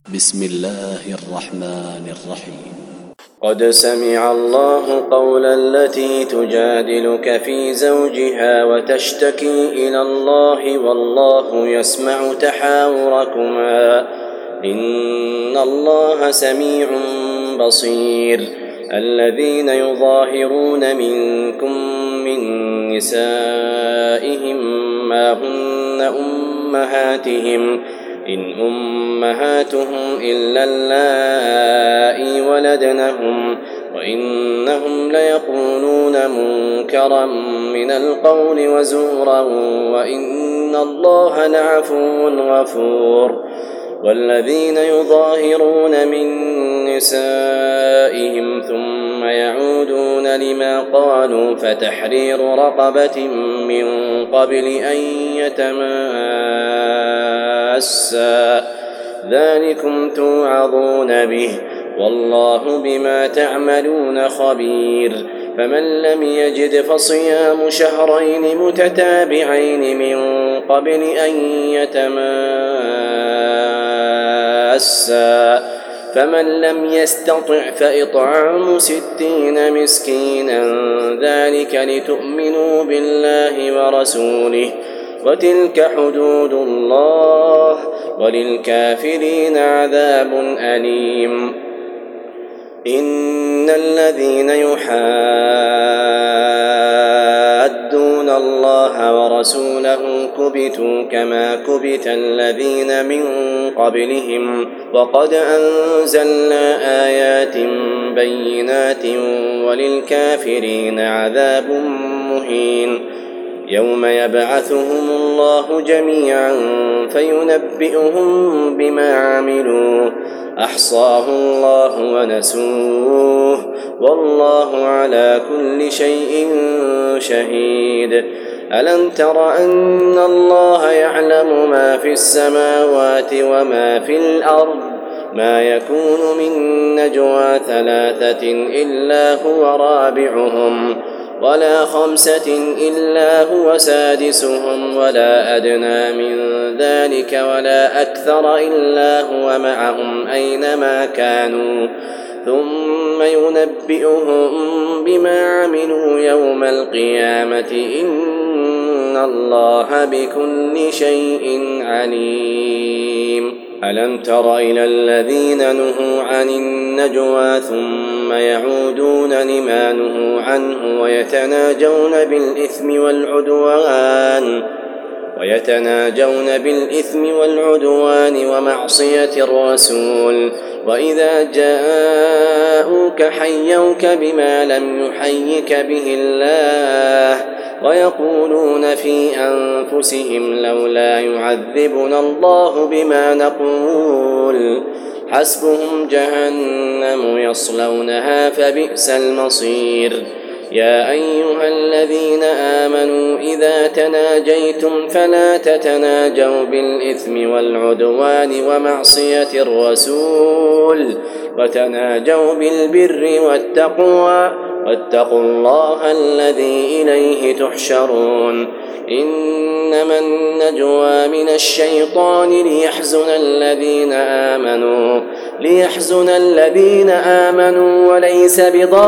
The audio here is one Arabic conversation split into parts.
بسم الله الرحمن الرحيم. قد سمع الله قول التي تجادلك في زوجها وتشتكي إلى الله والله يسمع تحاوركما إن الله سميع بصير. الذين يظاهرون منكم من نسائهم ما هن أمهاتهم إن أمهاتهم إلا اللائي ولدنهم وإنهم ليقولون منكرا من القول وزورا وإن الله لعفو غفور. والذين يظاهرون من نسائهم ثم يعودون لما قالوا فتحرير رقبة من قبل أن يتماسا ذلكم توعظون به والله بما تعملون خبير. فمن لم يجد فصيام شهرين متتابعين من قبل أن يتماسا فمن لم يستطع فإطعام 60 مسكينا ذلك لتؤمنوا بالله ورسوله وتلك حدود الله وللكافرين عذاب أليم. إن الذين يحادون الله ورسوله كبتوا كما كبت الذين من قبلهم وقد أنزلنا آيات بينات وللكافرين عذاب مهين. يوم يبعثهم الله جميعا فينبئهم بما عملوا أحصاه الله ونسوه والله على كل شيء شهيد. ألم تر أن الله يعلم ما في السماوات وما في الأرض ما يكون من نجوى 3 إلا هو رابعهم ولا 5 إلا هو سادسهم ولا أدنى من ذلك ولا أكثر إلا هو معهم أينما كانوا ثم ينبئهم بما عملوا يوم القيامة إن الله بكل شيء عليم. ألم تر إلى الذين نهوا عن النجوى ثم يعودون لما نهوا عنه ويتناجون بالإثم والعدوان ومعصية الرسول وإذا جاءوك حيوك بما لم يحيك به الله ويقولون في أنفسهم لولا يعذبنا الله بما نقول حسبهم جهنم يصلونها فبئس المصير. يا أيها الذين آمنوا إذا تناجيتم فلا تتناجوا بالإثم والعدوان ومعصية الرسول وتناجوا بالبر والتقوى واتقوا الله الذي إليه تحشرون. إنما النجوى من الشيطان ليحزن الذين آمنوا وليس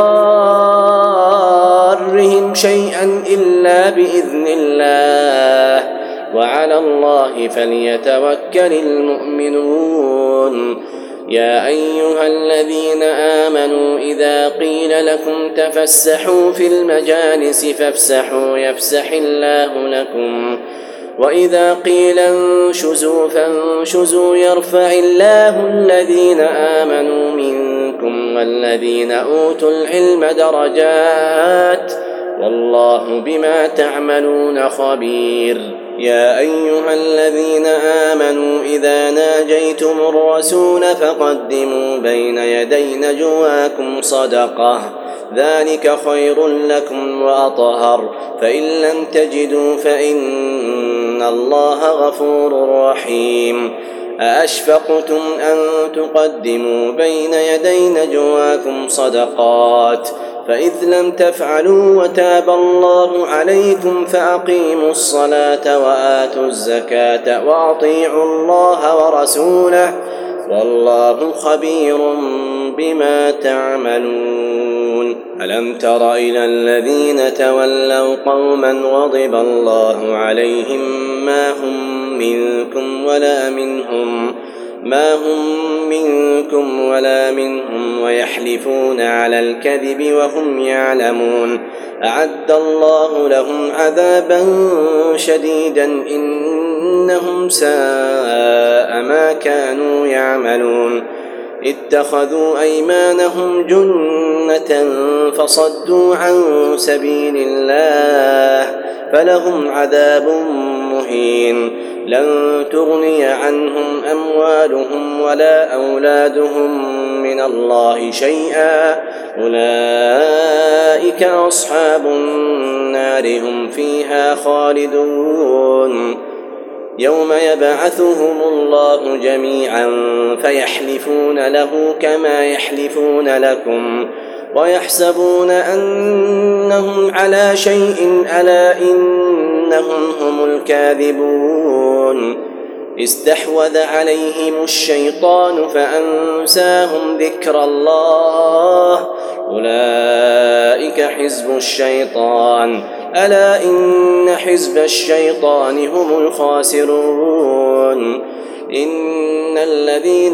بضارهم شيئا إلا بإذن الله وعلى الله فليتوكل المؤمنون. يا أيها الذين آمنوا إذا قيل لكم تفسحوا في المجالس فافسحوا يفسح الله لكم وإذا قيل انشزوا فانشزوا يرفع الله الذين آمنوا منكم والذين أوتوا العلم درجات والله بما تعملون خبير. يا أيها الذين آمنوا إذا ناجيتم الرسول فقدموا بين يدي نجواكم صدقة ذلك خير لكم وأطهر فإن لم تجدوا فإن الله غفور رحيم. أأشفقتم أن تقدموا بين يدي نجواكم صدقات فإذ لم تفعلوا وتاب الله عليكم فأقيموا الصلاة وآتوا الزكاة وأطيعوا الله ورسوله والله خبير بما تعملون. ألم تر إلى الذين تولوا قوما غضب الله عليهم ما هم منكم ولا منهم ويحلفون على الكذب وهم يعلمون. أعد الله لهم عذابا شديدا إنهم ساء ما كانوا يعملون. اتخذوا أيمانهم جنة فصدوا عن سبيل الله فلهم عذاب مهين. لن تغني عنهم أموالهم ولا أولادهم من الله شيئا أولئك أصحاب النار هم فيها خالدون. يوم يبعثهم الله جميعا فيحلفون له كما يحلفون لكم ويحسبون أنهم على شيء ألا إنهم هم الكاذبون. استحوذ عليهم الشيطان فأنساهم ذكر الله أولئك حزب الشيطان ألا إن حزب الشيطان هم الخاسرون. إن الذين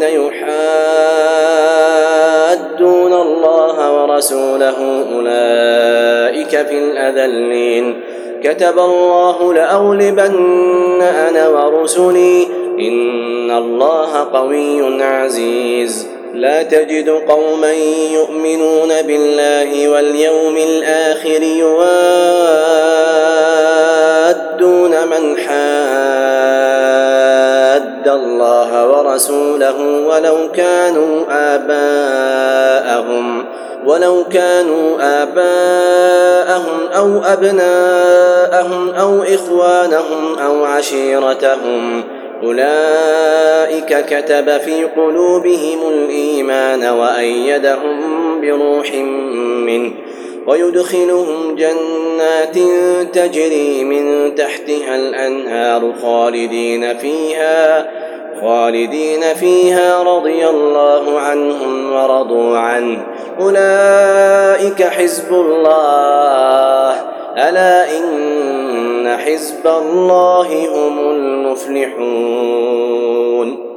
يحادون الله ورسوله أولئك في الأذلين. كتب الله لأغلبن أنا ورسلي إن الله قوي عزيز. لا تجد قوما يؤمنون بالله واليوم الآخر يوادون من حاد الله ورسوله ولو كانوا آباءهم أو أبناءهم أو إخوانهم أو عشيرتهم أولئك كتب في قلوبهم الإيمان وأيدهم بروح منه ويدخلهم جنات تجري من تحتها الأنهار خالدين فيها رضي الله عنهم ورضوا عنه أولئك حزب الله ألا إن حزب الله هم المفلحون.